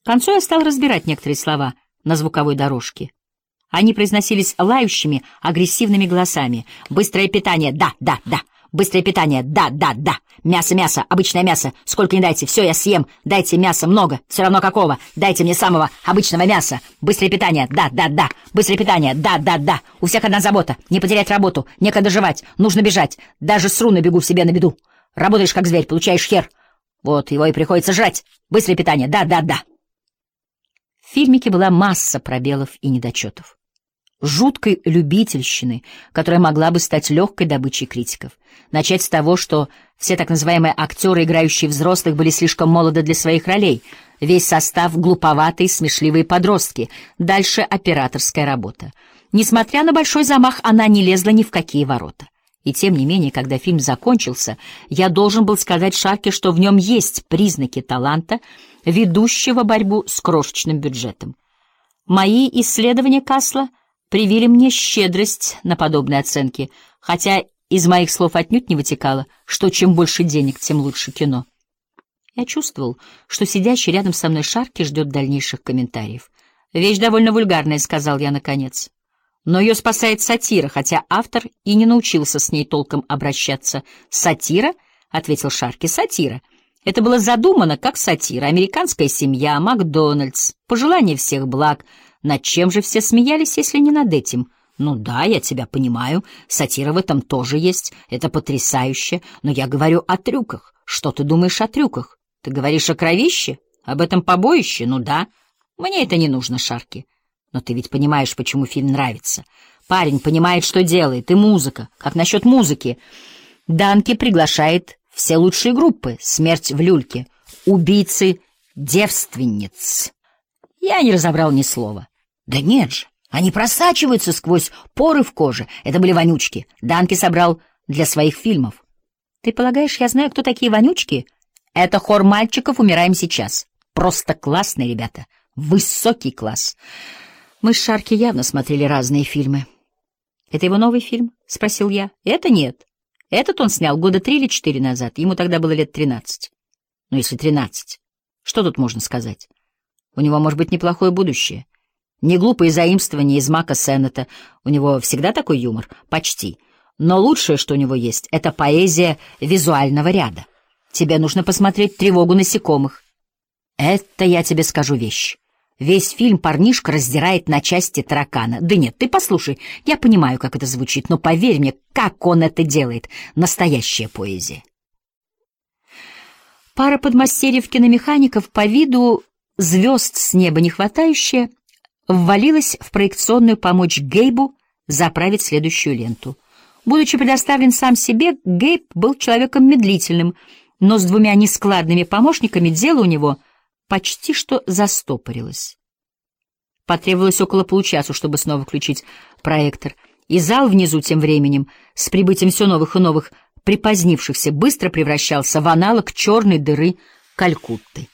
концу я стал разбирать некоторые слова на звуковой дорожке. Они произносились лающими, агрессивными голосами. «Быстрое питание! Да, да, да! Быстрое питание! Да, да, да! Мясо, мясо! Обычное мясо! Сколько не дайте! Все я съем! Дайте мяса много! Все равно какого! Дайте мне самого обычного мяса! Быстрое питание! Да, да, да! Быстрое питание! Да, да, да! У всех одна забота! Не потерять работу! Некогда жевать! Нужно бежать! Даже с руны бегу в себе на беду! Работаешь как зверь, получаешь хер! Вот его и приходится жрать! Быстрое питание! Да, да, да!» В фильмике была масса пробелов и недочетов. Жуткой любительщины, которая могла бы стать легкой добычей критиков. Начать с того, что все так называемые актеры, играющие взрослых, были слишком молоды для своих ролей. Весь состав — глуповатые, смешливые подростки. Дальше операторская работа. Несмотря на большой замах, она не лезла ни в какие ворота. И тем не менее, когда фильм закончился, я должен был сказать Шарке, что в нем есть признаки таланта, ведущего борьбу с крошечным бюджетом. Мои исследования Касла привили мне щедрость на подобные оценки, хотя из моих слов отнюдь не вытекало, что чем больше денег, тем лучше кино. Я чувствовал, что сидящий рядом со мной Шарки ждет дальнейших комментариев. «Вещь довольно вульгарная», — сказал я наконец. «Но ее спасает сатира, хотя автор и не научился с ней толком обращаться». «Сатира?» — ответил Шарки. «Сатира. Это было задумано как сатира. Американская семья, Макдональдс, пожелание всех благ. Над чем же все смеялись, если не над этим? Ну да, я тебя понимаю, сатира в этом тоже есть, это потрясающе, но я говорю о трюках. Что ты думаешь о трюках? Ты говоришь о кровище? Об этом побоище? Ну да. Мне это не нужно, Шарки. Но ты ведь понимаешь, почему фильм нравится. Парень понимает, что делает, и музыка. Как насчет музыки? Данки приглашает все лучшие группы. «Смерть в люльке», «Убийцы девственниц». Я не разобрал ни слова. Да нет же, они просачиваются сквозь поры в коже. Это были вонючки. Данки собрал для своих фильмов. Ты полагаешь, я знаю, кто такие вонючки? Это хор мальчиков «Умираем сейчас». Просто классные ребята. Высокий класс. Мы с Шарки явно смотрели разные фильмы. «Это его новый фильм?» — спросил я. «Это нет. Этот он снял года 3 или 4 назад. Ему тогда было лет 13. Ну, если 13. Что тут можно сказать? У него может быть неплохое будущее. Не глупые заимствования из Мака Сеннета. У него всегда такой юмор. Почти. Но лучшее, что у него есть, — это поэзия визуального ряда. Тебе нужно посмотреть «Тревогу насекомых». Это я тебе скажу вещь. Весь фильм парнишка раздирает на части таракана. Да нет, ты послушай, я понимаю, как это звучит, но поверь мне, как он это делает. Настоящая поэзия. Пара подмастерьев-киномехаников, по виду звезд с неба не хватающая, ввалилась в проекционную помочь Гейбу заправить следующую ленту. Будучи предоставлен сам себе, Гейб был человеком медлительным, но с 2 нескладными помощниками дело у него почти что застопорилось. Потребовалось около получаса, чтобы снова включить проектор, и зал внизу тем временем, с прибытием все новых и новых припозднившихся, быстро превращался в аналог черной дыры Калькутты.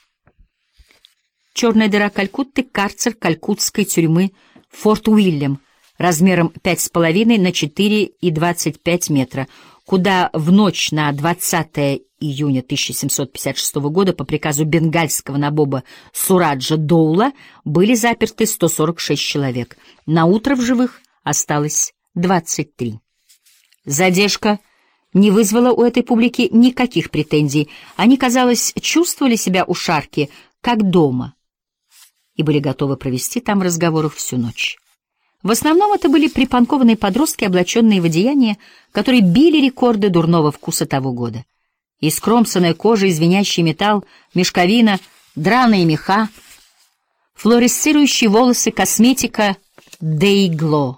Черная дыра Калькутты — карцер калькуттской тюрьмы Форт Уильям размером 5,5 на 4,25 метра, куда в ночь на 20 июня 1756 года по приказу бенгальского набоба Сураджа Доула были заперты 146 человек. На утро в живых осталось 23. Задержка не вызвала у этой публики никаких претензий. Они, казалось, чувствовали себя у Шарки как дома и были готовы провести там в разговорах всю ночь. В основном это были припанкованные подростки, облаченные в одеяния, которые били рекорды дурного вкуса того года. Искромсанная кожа, звенящий металл, мешковина, драные меха, флуоресцирующие волосы, косметика Дейгло.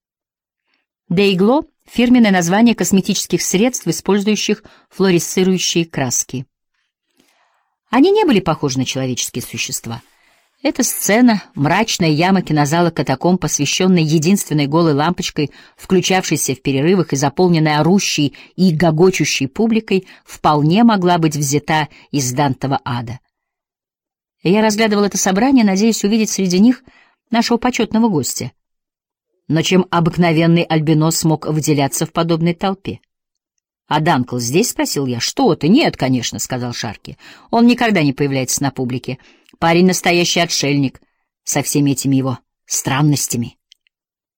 Дейгло — фирменное название косметических средств, использующих флуоресцирующие краски. Они не были похожи на человеческие существа. Эта сцена, мрачная яма кинозала «Катакомб», посвященная единственной голой лампочкой, включавшейся в перерывах и заполненной орущей и гогочущей публикой, вполне могла быть взята из Дантова ада. Я разглядывал это собрание, надеясь увидеть среди них нашего почетного гостя. Но чем обыкновенный альбинос смог выделяться в подобной толпе? «А Данкл здесь?» — спросил я. «Что ты?» «Нет, конечно», — сказал Шарки. «Он никогда не появляется на публике. Парень настоящий отшельник со всеми этими его странностями.